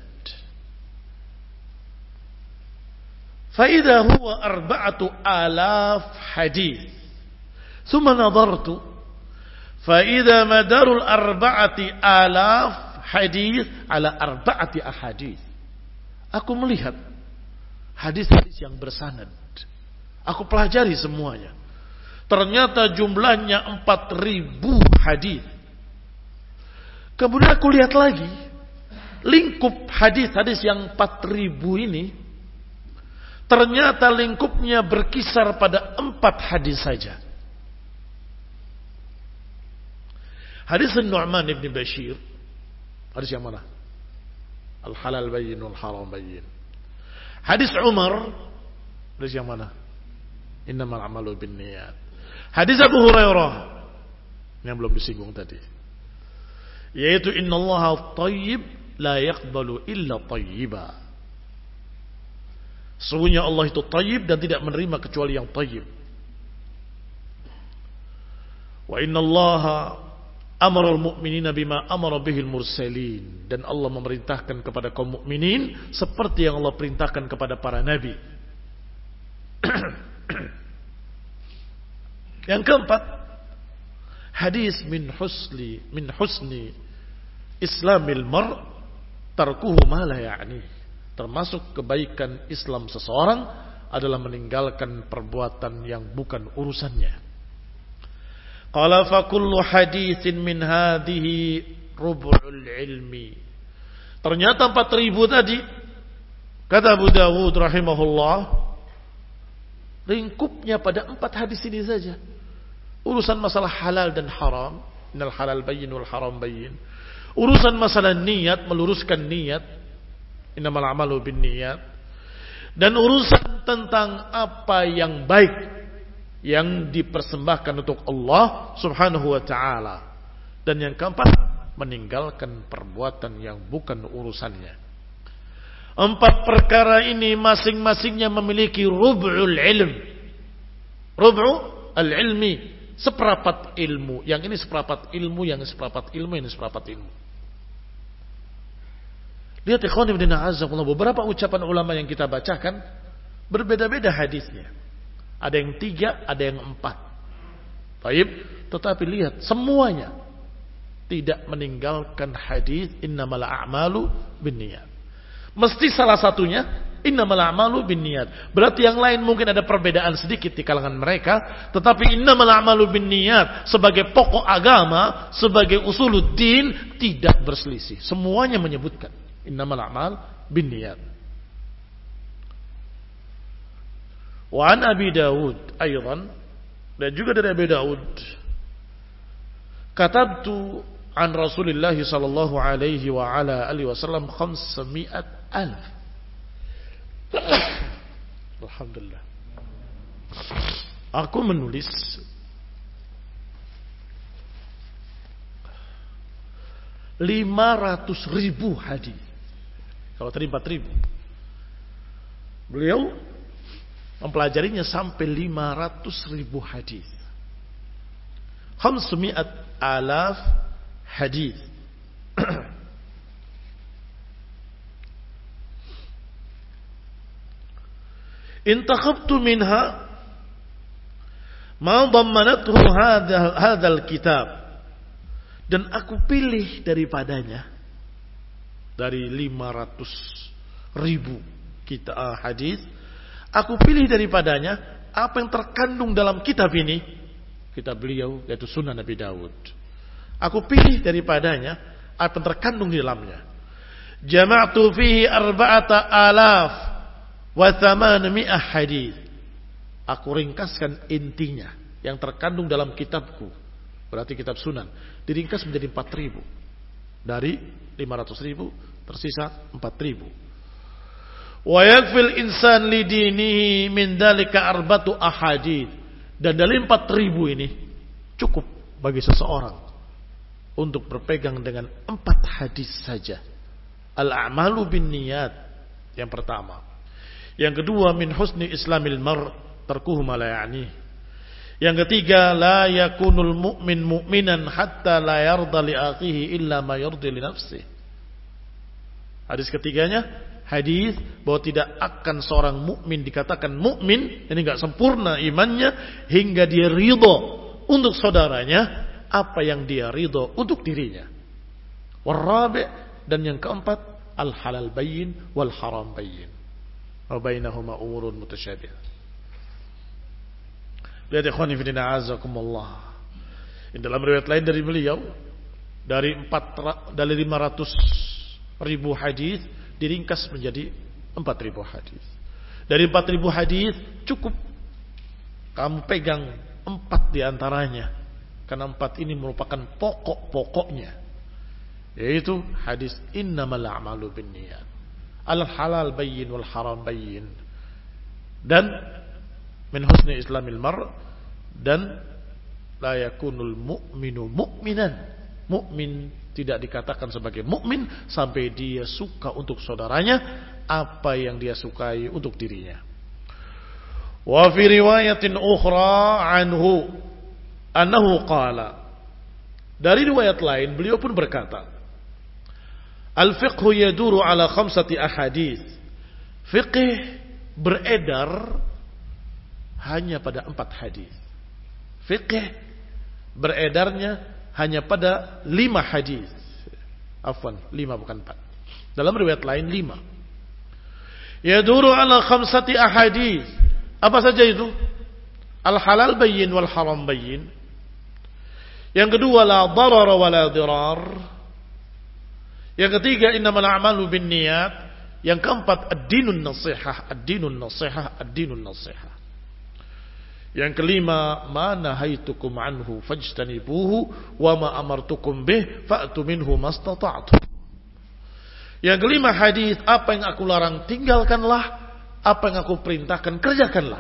fa idza huwa 4,000 hadits thumma nadartu fa idza madarul 4,000 hadits ala 4 ahadits. Aku melihat hadis-hadis yang bersanad. Aku pelajari semuanya. Ternyata jumlahnya 4,000 hadis. Kemudian aku lihat lagi lingkup hadis-hadis yang 4,000 ini. Ternyata lingkupnya berkisar pada 4 hadis saja. Hadis Nu'man ibn Bashir. Hadis yang mana? Al-halal bayyin wal haram bayyin. Hadis Umar, hadis yang mana? Innamal a'malu binniyat. Hadis Abu Hurairah yang belum disinggung tadi, yaitu innallaha thayyib la yaqbalu illa thayyiba. Sesungguhnya Allah itu thayyib dan tidak menerima kecuali yang thayyib. Wa innallaha amara al-mu'minina bima amara bihil mursalin, dan Allah memerintahkan kepada kaum mukminin seperti yang Allah perintahkan kepada para nabi. Yang keempat, hadis min husni islamil mar tarkuhu ma la ya'ni. Termasuk kebaikan Islam seseorang adalah meninggalkan perbuatan yang bukan urusannya. Qala fa kullu haditsin min hadhihi rub'ul ilmi. Ternyata 4,000 tadi, kata Abu Dawud rahimahullah, lingkupnya pada 4 hadis ini saja. Urusan masalah halal dan haram, innal halal bayyin wal haram bayyin. Urusan masalah niat, meluruskan niat, innamal a'malu binniyat. Dan urusan tentang apa yang baik yang dipersembahkan untuk Allah subhanahu wa ta'ala. Dan yang keempat, meninggalkan perbuatan yang bukan urusannya. 4 perkara ini masing-masingnya memiliki rub'ul ilm. Rub'ul ilmi, seperapat ilmu. Yang ini seperapat ilmu, yang ini seperapat ilmu, yang ini seperapat ilmu. Lihat ikhwan ibn a'azzakumullah, beberapa ucapan ulama yang kita bacakan berbeda-beda hadisnya. Ada yang 3, ada yang 4. Baik, tetapi lihat semuanya tidak meninggalkan hadis innamal a'malu binniyat. Mesti salah satunya innamal a'malu binniyat. Berarti yang lain mungkin ada perbedaan sedikit di kalangan mereka, tetapi innamal a'malu binniyat sebagai pokok agama, sebagai usuluddin tidak berselisih. Semuanya menyebutkan innamal a'mal binniyat. Wa an Abi Dawud aydan, dan juga dari Abi Dawud, katabtu an Rasulillah sallallahu alaihi wa ala alihi wasallam 500,000. Alhamdulillah. Aku menulis 500,000 hadis. Kalau tadi 4,000. Beliau mempelajarinya sampai 500,000 hadis. 500,000 hadis. Intakhabtu minha ma dhammanathu hadzal kitab, dan aku pilih daripadanya, dari 500,000 hadis, aku pilih daripadanya apa yang terkandung dalam kitab ini, kitab beliau yaitu Sunan Nabi Dawud. Aku pilih daripadanya apa yang terkandung di dalamnya. Jama'tu fihi 4,800 hadis. Aku ringkaskan intinya yang terkandung dalam kitabku. Berarti kitab Sunan diringkas menjadi 4,000. Dari 500,000 tersisa 4,000. Wa yakfil insan lidinihi min dalika 4 ahadits. Dan dari 4,000 ini cukup bagi seseorang untuk berpegang dengan 4 hadis saja. Al-a'malu binniyat yang pertama. Yang kedua, min husni islamil mar tarkuhu ma la ya'ni. Yang ketiga, la yakunul mu'min mu'minan hatta la yarda li akhihi illa ma yardi li nafsihi. Hadis ketiganya, hadis bahwa tidak akan seorang mukmin dikatakan mukmin, ini enggak sempurna imannya hingga dia ridha untuk saudaranya apa yang dia ridha untuk dirinya. Warabi', dan yang keempat, al halal bayyin wal haram bayyin. Wa bainahuma umurun mutasyabihah. Lihat ikhwani fillah azakumullah. Dalam riwayat lain dari beliau dari 500.000 hadis diringkas menjadi 4.000 hadis. Dari 4.000 hadis cukup kamu pegang 4 diantaranya, karena 4 ini merupakan pokok-pokoknya, yaitu hadis innamal a'malu binniyat, al halal bayyin wal haram bayyin, dan min husni islamil mar, dan la yakunul mu'minu mu'minan, mukmin tidak dikatakan sebagai mukmin sampai dia suka untuk saudaranya apa yang dia sukai untuk dirinya. Wa fi riwayatin ukhra anhu annahu qala, dari riwayat lain beliau pun berkata, al-fiqhu yaduru ala 5 ahadits. Fiqh beredar hanya pada 4 hadis. Fiqh beredarnya hanya pada 5 hadis. Afwan, 5 bukan 4. Dalam riwayat lain 5. Yaduru ala 5 ahadits. Apa saja itu? Al halal bayyin wal haram bayyin. Yang kedua, la darar wa la dirar. Yang ketiga, innamal a'malu binniyat. Yang keempat, ad-dinun nasihah, ad-dinun nasihah, ad-dinun nasihah. Yang kelima, ma nahaitukum anhu fajtanibuhu wa ma amartukum bih fa'tu minhu mastata'tum. Yang kelima, hadis, apa yang aku larang tinggalkanlah, apa yang aku perintahkan kerjakanlah.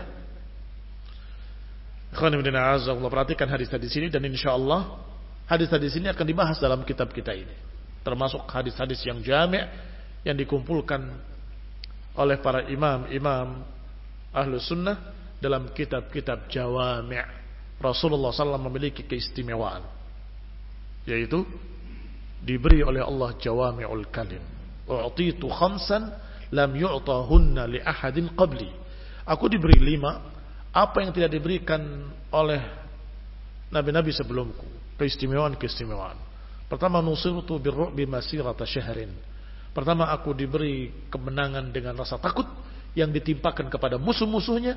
Perhatikan hadis-hadis ini, dan insyaallah hadis-hadis ini akan dibahas dalam kitab kita ini, termasuk hadis-hadis yang jami' yang dikumpulkan oleh para imam-imam ahlu sunnah dalam kitab-kitab jawami'. Rasulullah SAW memiliki keistimewaan, yaitu diberi oleh Allah jawami'ul kalim. U'titu 5 lam yu'tahunna li ahadin qabli. Aku diberi 5 apa yang tidak diberikan oleh nabi-nabi sebelumku. Keistimewaan. Pertama, nusirtu birru'bi masirata syahrin. Pertama, aku diberi kemenangan dengan rasa takut yang ditimpakan kepada musuh-musuhnya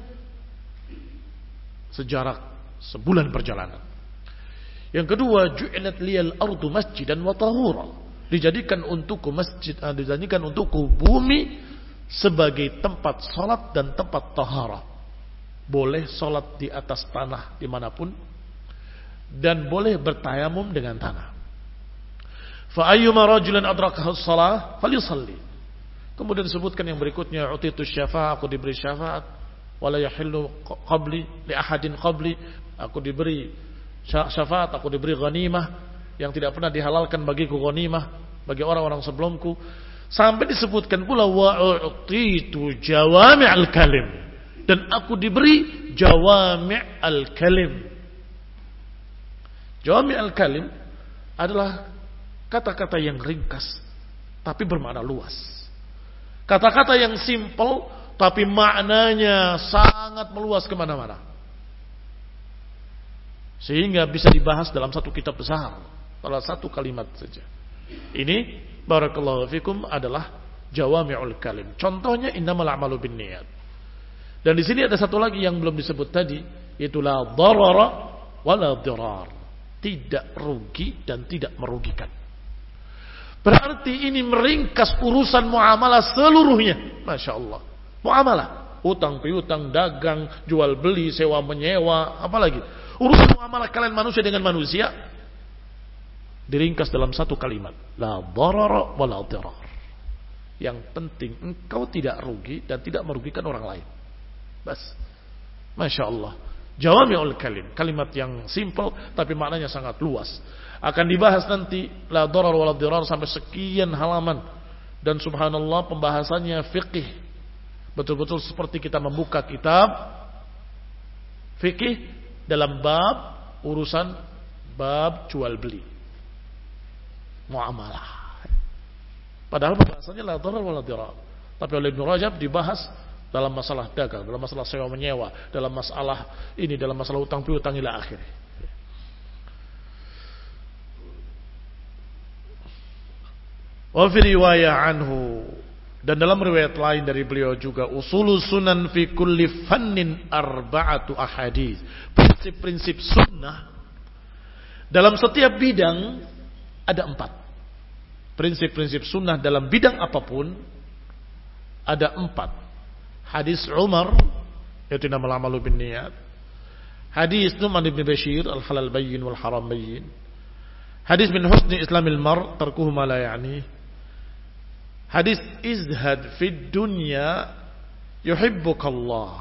sejarak sebulan perjalanan. Yang kedua, ju'ilat liyal ardu masjidan wa tahura. Dijadikan untukku masjid, dijadikan untukku bumi sebagai tempat salat dan tempat tahara. Boleh salat di atas tanah dimanapun, dan boleh bertayamum dengan tanah. Fa ayyuma rajulan adrakahu shalah falyusalli. Kemudian disebutkan yang berikutnya, utitu syafa'ah, aku diberi syafaat, wala yahillu qabli li ahadin qabli, aku diberi syafaat, aku diberi ghanimah yang tidak pernah dihalalkan bagiku, ghanimah bagi orang-orang sebelumku. Sampai disebutkan pula wa utitu jawami'al kalim, dan aku diberi jawami'al kalim. Jawami'al kalim adalah kata-kata yang ringkas tapi bermakna luas. Kata-kata yang simple tapi maknanya sangat meluas kemana-mana, sehingga bisa dibahas dalam satu kitab besar, salah satu kalimat saja. Ini barakallahu fikum adalah jawami'ul kalim. Contohnya innamal a'malu binniyat. Dan di sini ada satu lagi yang belum disebut tadi, yaitu la darara wala dirar. Tidak rugi dan tidak merugikan. Berarti ini meringkas urusan muamalah seluruhnya. Masya Allah. Muamalah, utang piutang, dagang, jual beli, sewa menyewa, apalagi urusan muamalah kalian manusia dengan manusia diringkas dalam satu kalimat, la darara wala dirar. Yang penting engkau tidak rugi dan tidak merugikan orang lain. Bas. Masya Allah. Jawami'ul kalim, kalimat yang simple tapi maknanya sangat luas. Akan dibahas nanti la darar wala dirar sampai sekian halaman, dan subhanallah pembahasannya fiqih, Betul-betul seperti kita membuka kitab fikih dalam bab urusan bab jual beli, muamalah. Padahal pembahasannya la dharar wa la dirar. Tapi oleh Ibnu Rajab dibahas dalam masalah dagang, dalam masalah sewa menyewa, dalam masalah ini, dalam masalah utang piutang ila akhir. Wa fi riwayah anhu, dan dalam riwayat lain dari beliau juga, usulus sunan fi kulli fannin arba'atu ahadits. Prinsip-prinsip sunnah dalam setiap bidang ada 4. Prinsip-prinsip sunnah dalam bidang apapun ada 4. Hadis Umar, yaitu nama amalu bin niyat. Hadis Nu'man bin Bashir, al-halal bayyin wal haram bayyin. Hadis min husni islamil mar tarkuhu ma la ya'ni. Hadis izhad fid dunya yuhibbukallah,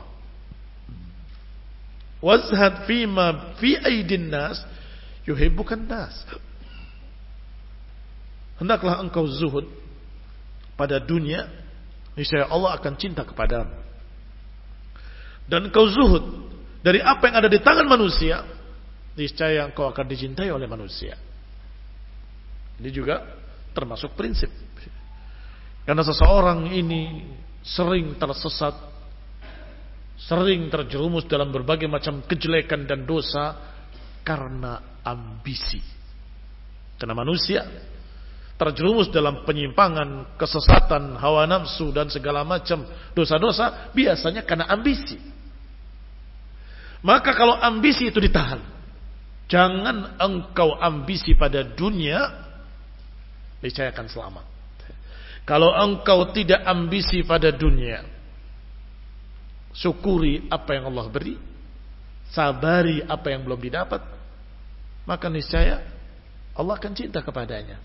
wazhad fima fi aidin nas yuhibbukan nas. Hendaklah engkau zuhud pada dunia, niscaya Allah akan cinta kepadamu. Dan engkau zuhud dari apa yang ada di tangan manusia, niscaya engkau akan dicintai oleh manusia. Ini juga termasuk prinsip. Karena seseorang ini sering tersesat, sering terjerumus dalam berbagai macam kejelekan dan dosa karena ambisi. Karena manusia terjerumus dalam penyimpangan, kesesatan, hawa nafsu dan segala macam dosa-dosa biasanya karena ambisi. Maka kalau ambisi itu ditahan, jangan engkau ambisi pada dunia, niscaya akan selamat. Kalau engkau tidak ambisi pada dunia, syukuri apa yang Allah beri, sabari apa yang belum didapat, maka niscaya Allah akan cinta kepadanya.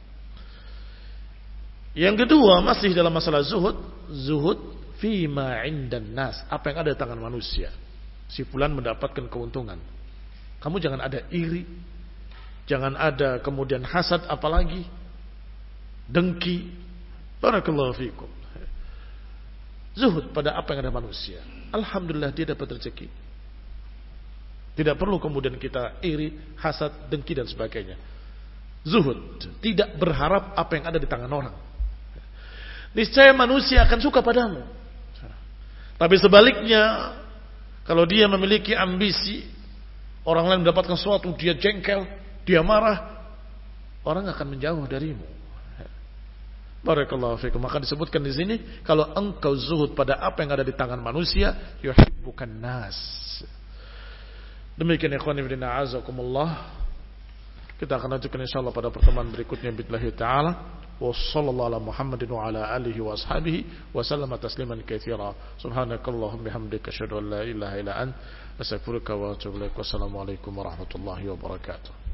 Yang kedua, masih dalam masalah zuhud, zuhud fima indan nas, apa yang ada di tangan manusia. Si fulan mendapatkan keuntungan, kamu jangan ada iri, jangan ada kemudian hasad, apalagi dengki. Barakallahu fikum. Zuhud pada apa yang ada manusia. Alhamdulillah dia dapat rezeki. Tidak perlu kemudian kita iri, hasad, dengki dan sebagainya. Zuhud, tidak berharap apa yang ada di tangan orang. Niscaya manusia akan suka padamu. Tapi sebaliknya, kalau dia memiliki ambisi, orang lain mendapatkan sesuatu, dia jengkel, dia marah, orang akan menjauh darimu. Barakallahu fikum. Maka disebutkan di sini, kalau engkau zuhud pada apa yang ada di tangan manusia, yuhibbukan nas. Demikian ikhwan fillah a'azakumullah. Kita akan lanjutkan insyaallah pada pertemuan berikutnya billahi taala. Wa sallallahu ala Muhammadin wa ala alihi wa ashabihi wa sallama tasliman katsira. Subhanakallahumma bihamdika asyhadu an la ilaha illa anta astaghfiruka wa atubu ilaik. Wassalamu alaikum warahmatullahi wabarakatuh.